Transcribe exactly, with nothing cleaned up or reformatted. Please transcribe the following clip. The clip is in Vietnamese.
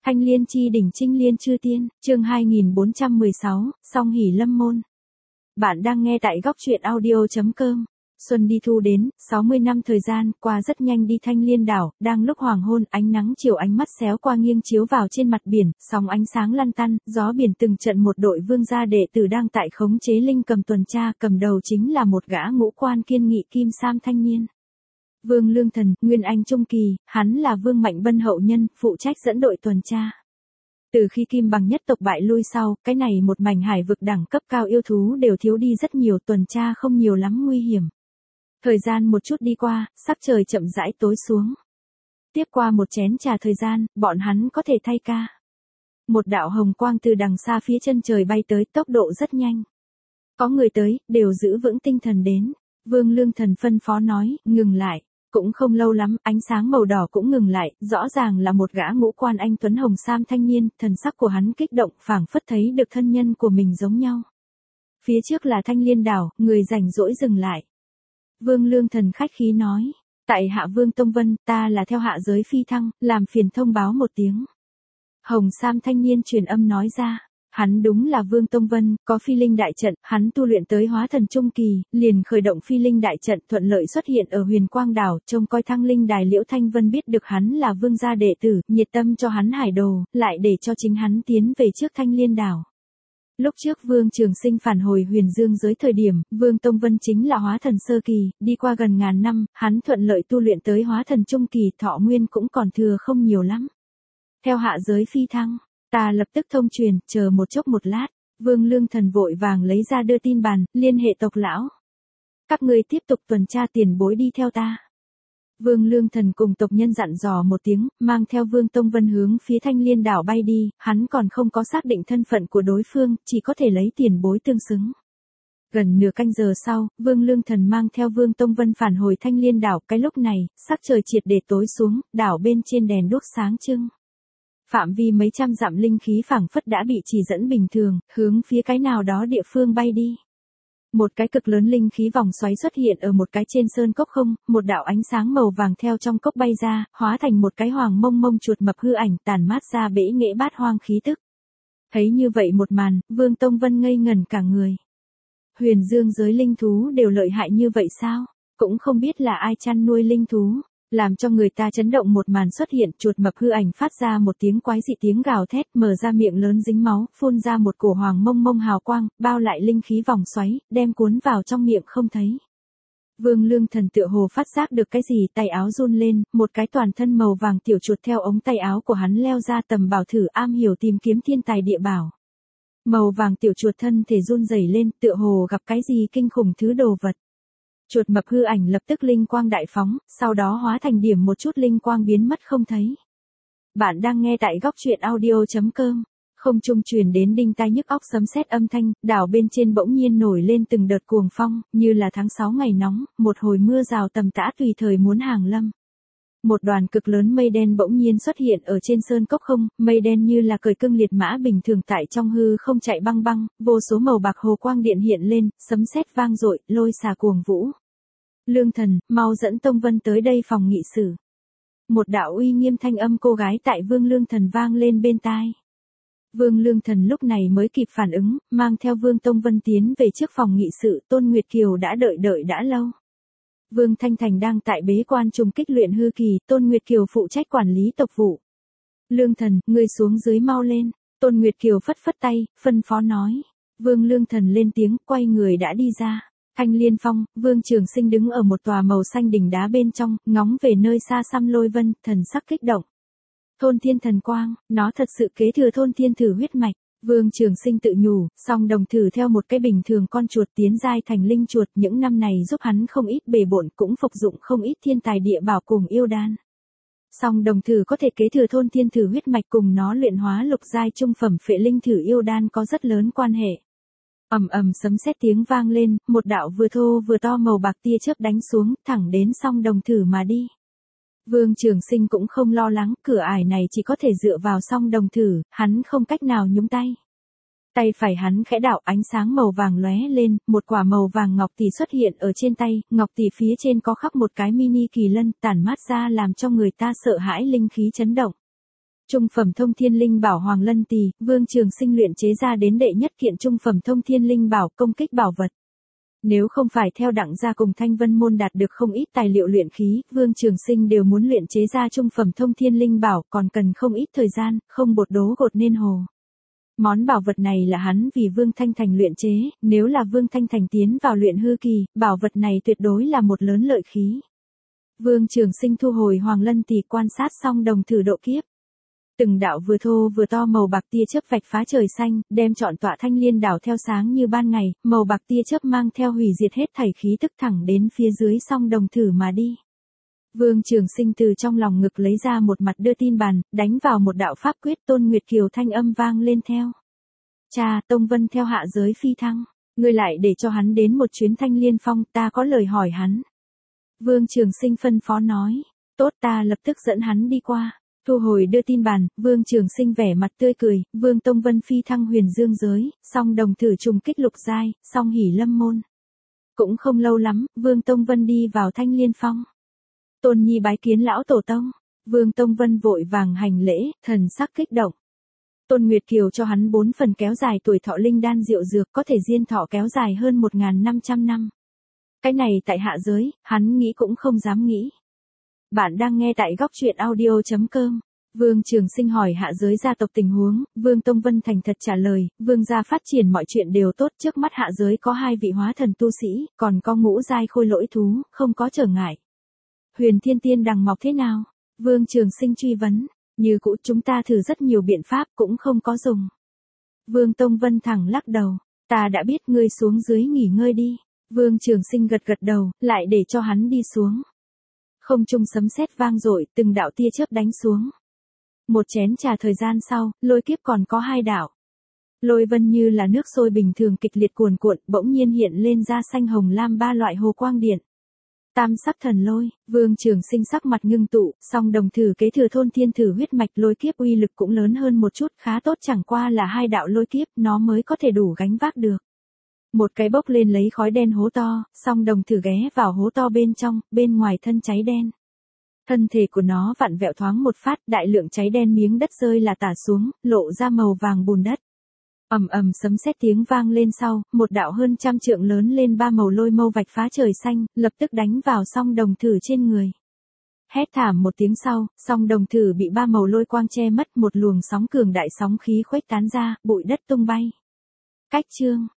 Thanh Liên chi đỉnh Trinh Liên chư tiên, chương hai nghìn bốn trăm mười sáu, Song hỷ lâm môn. Bạn đang nghe tại góc truyện audio chấm com. Xuân đi thu đến, sáu mươi năm thời gian qua rất nhanh đi Thanh Liên đảo, đang lúc hoàng hôn, ánh nắng chiều ánh mắt xéo qua nghiêng chiếu vào trên mặt biển, sóng ánh sáng lăn tăn, gió biển từng trận một đội vương gia đệ tử đang tại khống chế linh cầm tuần tra, cầm đầu chính là một gã ngũ quan kiên nghị kim sam thanh niên. Vương Lương Thần, Nguyên Anh Trung Kỳ, hắn là Vương Mạnh Bân hậu nhân, phụ trách dẫn đội tuần tra. Từ khi Kim Bằng nhất tộc bại lui sau, cái này một mảnh hải vực đẳng cấp cao yêu thú đều thiếu đi rất nhiều, tuần tra không nhiều lắm nguy hiểm. Thời gian một chút đi qua, sắc trời chậm rãi tối xuống. Tiếp qua một chén trà thời gian, bọn hắn có thể thay ca. Một đạo hồng quang từ đằng xa phía chân trời bay tới, tốc độ rất nhanh. Có người tới, đều giữ vững tinh thần đến. Vương Lương Thần phân phó nói, ngừng lại. Cũng không lâu lắm, ánh sáng màu đỏ cũng ngừng lại, rõ ràng là một gã ngũ quan anh tuấn hồng sam thanh niên, thần sắc của hắn kích động, phảng phất thấy được thân nhân của mình giống nhau. Phía trước là Thanh Liên đảo, người rảnh rỗi dừng lại. Vương Lương Thần khách khí nói, tại hạ Vương Tông Vân, ta là theo hạ giới phi thăng, làm phiền thông báo một tiếng. Hồng sam thanh niên truyền âm nói ra. Hắn đúng là Vương Tông Vân, có phi linh đại trận, hắn tu luyện tới hóa thần trung kỳ, liền khởi động phi linh đại trận thuận lợi xuất hiện ở Huyền Quang đảo, trông coi Thăng Linh đài. Liễu Thanh Vân biết được hắn là vương gia đệ tử, nhiệt tâm cho hắn hải đồ, lại để cho chính hắn tiến về trước Thanh Liên đảo. Lúc trước Vương Trường Sinh phản hồi Huyền Dương giới thời điểm, Vương Tông Vân chính là hóa thần sơ kỳ, đi qua gần ngàn năm, hắn thuận lợi tu luyện tới hóa thần trung kỳ, thọ nguyên cũng còn thừa không nhiều lắm. Theo hạ giới phi thăng, ta lập tức thông truyền, chờ một chốc một lát. Vương Lương Thần vội vàng lấy ra đưa tin bàn, liên hệ tộc lão. Các ngươi tiếp tục tuần tra, tiền bối đi theo ta. Vương Lương Thần cùng tộc nhân dặn dò một tiếng, mang theo Vương Tông Vân hướng phía Thanh Liên đảo bay đi, hắn còn không có xác định thân phận của đối phương, chỉ có thể lấy tiền bối tương xứng. Gần nửa canh giờ sau, Vương Lương Thần mang theo Vương Tông Vân phản hồi Thanh Liên đảo, cái lúc này, sắc trời triệt để tối xuống, đảo bên trên đèn đuốc sáng trưng. Phạm vi mấy trăm dặm linh khí phảng phất đã bị chỉ dẫn bình thường, hướng phía cái nào đó địa phương bay đi. Một cái cực lớn linh khí vòng xoáy xuất hiện ở một cái trên sơn cốc không, một đạo ánh sáng màu vàng theo trong cốc bay ra, hóa thành một cái hoàng mông mông chuột mập hư ảnh, tàn mát ra bể nghệ bát hoang khí tức. Thấy như vậy một màn, Vương Tông Vân ngây ngẩn cả người. Huyền Dương giới linh thú đều lợi hại như vậy sao? Cũng không biết là ai chăn nuôi linh thú. Làm cho người ta chấn động một màn xuất hiện, chuột mập hư ảnh phát ra một tiếng quái dị tiếng gào thét, mở ra miệng lớn dính máu, phun ra một cổ hoàng mông mông hào quang, bao lại linh khí vòng xoáy, đem cuốn vào trong miệng không thấy. Vương Lương Thần tựa hồ phát giác được cái gì, tay áo run lên, một cái toàn thân màu vàng tiểu chuột theo ống tay áo của hắn leo ra, tầm bảo thử am hiểu tìm kiếm thiên tài địa bảo. Màu vàng tiểu chuột thân thể run rẩy lên, tựa hồ gặp cái gì kinh khủng thứ đồ vật. Chuột mập hư ảnh lập tức linh quang đại phóng, sau đó hóa thành điểm một chút linh quang biến mất không thấy. Bạn đang nghe tại góc truyện audio chấm com. Không trung truyền đến đinh tai nhức óc sấm sét âm thanh, đảo bên trên bỗng nhiên nổi lên từng đợt cuồng phong, như là tháng sáu ngày nóng, một hồi mưa rào tầm tã tùy thời muốn hàng lâm. Một đoàn cực lớn mây đen bỗng nhiên xuất hiện ở trên sơn cốc không, mây đen như là cởi cưng liệt mã bình thường tại trong hư không chạy băng băng, vô số màu bạc hồ quang điện hiện lên, sấm sét vang dội, lôi xà cuồng vũ. Lương Thần, mau dẫn Tông Vân tới đây phòng nghị sự. Một đạo uy nghiêm thanh âm cô gái tại Vương Lương Thần vang lên bên tai. Vương Lương Thần lúc này mới kịp phản ứng, mang theo Vương Tông Vân tiến về trước phòng nghị sự, Tôn Nguyệt Kiều đã đợi đợi đã lâu. Vương Thanh Thành đang tại bế quan trùng kích luyện hư kỳ, Tôn Nguyệt Kiều phụ trách quản lý tộc vụ. Lương Thần, ngươi xuống dưới mau lên. Tôn Nguyệt Kiều phất phất tay, phân phó nói. Vương Lương Thần lên tiếng, quay người đã đi ra. Thanh Liên Phong, Vương Trường Sinh đứng ở một tòa màu xanh đỉnh đá bên trong, ngóng về nơi xa xăm lôi vân, thần sắc kích động. Thôn Thiên Thần Quang, nó thật sự kế thừa Thôn Thiên Thử huyết mạch. Vương Trường Sinh tự nhủ, song đồng thử theo một cái bình thường con chuột tiến giai thành linh chuột, những năm này giúp hắn không ít bề bộn, cũng phục dụng không ít thiên tài địa bảo cùng yêu đan. Song đồng thử có thể kế thừa Thôn Thiên Thử huyết mạch, cùng nó luyện hóa lục giai trung phẩm phệ linh thử yêu đan có rất lớn quan hệ. Ầm ầm sấm sét tiếng vang lên, một đạo vừa thô vừa to màu bạc tia chớp đánh xuống, thẳng đến song đồng thử mà đi. Vương Trường Sinh cũng không lo lắng, cửa ải này chỉ có thể dựa vào song đồng thử, hắn không cách nào nhúng tay. Tay phải hắn khẽ đảo, ánh sáng màu vàng lóe lên, một quả màu vàng ngọc tỷ xuất hiện ở trên tay, ngọc tỷ phía trên có khắc một cái mini kỳ lân, tản mát ra làm cho người ta sợ hãi linh khí chấn động. Trung phẩm thông thiên linh bảo Hoàng Lân Tỳ, Vương Trường Sinh luyện chế ra đến đệ nhất kiện trung phẩm thông thiên linh bảo công kích bảo vật. Nếu không phải theo đặng gia cùng Thanh Vân môn đạt được không ít tài liệu luyện khí, Vương Trường Sinh đều muốn luyện chế ra trung phẩm thông thiên linh bảo, còn cần không ít thời gian, không bột đố gột nên hồ. Món bảo vật này là hắn vì Vương Thanh Thành luyện chế, nếu là Vương Thanh Thành tiến vào luyện hư kỳ, bảo vật này tuyệt đối là một lớn lợi khí. Vương Trường Sinh thu hồi Hoàng Lân Tỳ, quan sát xong đồng thử độ kiếp. Từng đạo vừa thô vừa to màu bạc tia chớp vạch phá trời xanh, đem trọn tọa Thanh Liên đảo theo sáng như ban ngày, màu bạc tia chớp mang theo hủy diệt hết thảy khí tức thẳng đến phía dưới song đồng thử mà đi. Vương Trường Sinh từ trong lòng ngực lấy ra một mặt đưa tin bàn, đánh vào một đạo pháp quyết, Tôn Nguyệt Kiều thanh âm vang lên theo. Cha, Tông Vân theo hạ giới phi thăng, ngươi lại để cho hắn đến một chuyến Thanh Liên Phong, ta có lời hỏi hắn. Vương Trường Sinh phân phó nói, tốt, ta lập tức dẫn hắn đi qua. Thu hồi đưa tin bàn, Vương Trường Sinh vẻ mặt tươi cười, Vương Tông Vân phi thăng huyền dương giới, song đồng thử trùng kích lục giai, song hỉ lâm môn. Cũng không lâu lắm, Vương Tông Vân đi vào Thanh Liên Phong. Tôn Nhi bái kiến lão tổ tông, Vương Tông Vân vội vàng hành lễ, thần sắc kích động. Tôn Nguyệt Kiều cho hắn bốn phần kéo dài tuổi thọ linh đan diệu dược, có thể diên thọ kéo dài hơn một nghìn năm trăm năm. Cái này tại hạ giới, hắn nghĩ cũng không dám nghĩ. Bạn đang nghe tại góc truyện audio chấm com. Vương Trường Sinh hỏi hạ giới gia tộc tình huống, Vương Tông Vân thành thật trả lời, Vương gia phát triển mọi chuyện đều tốt, trước mắt hạ giới có hai vị hóa thần tu sĩ, còn có ngũ giai khôi lỗi thú, không có trở ngại. Huyền Thiên Tiên đằng mọc thế nào? Vương Trường Sinh truy vấn, như cũ chúng ta thử rất nhiều biện pháp cũng không có dùng. Vương Tông Vân thẳng lắc đầu, ta đã biết, ngươi xuống dưới nghỉ ngơi đi. Vương Trường Sinh gật gật đầu, lại để cho hắn đi xuống. Không trung sấm sét vang dội, từng đạo tia chớp đánh xuống. Một chén trà thời gian sau, lôi kiếp còn có hai đạo. Lôi vân như là nước sôi bình thường kịch liệt cuồn cuộn, bỗng nhiên hiện lên ra xanh hồng lam ba loại hồ quang điện. Tam sắc thần lôi, Vương Trường Sinh sắc mặt ngưng tụ, song đồng thử kế thừa thôn thiên thử huyết mạch lôi kiếp uy lực cũng lớn hơn một chút, khá tốt, chẳng qua là hai đạo lôi kiếp, nó mới có thể đủ gánh vác được. Một cái bốc lên lấy khói đen hố to, song đồng thử ghé vào hố to bên trong, bên ngoài thân cháy đen. Thân thể của nó vặn vẹo thoáng một phát, đại lượng cháy đen miếng đất rơi là tả xuống, lộ ra màu vàng bùn đất. Ầm ầm sấm sét tiếng vang lên sau, một đạo hơn trăm trượng lớn lên ba màu lôi mâu vạch phá trời xanh, lập tức đánh vào song đồng thử trên người. Hét thảm một tiếng sau, song đồng thử bị ba màu lôi quang che mất, một luồng sóng cường đại sóng khí khuếch tán ra, bụi đất tung bay. Cách chương,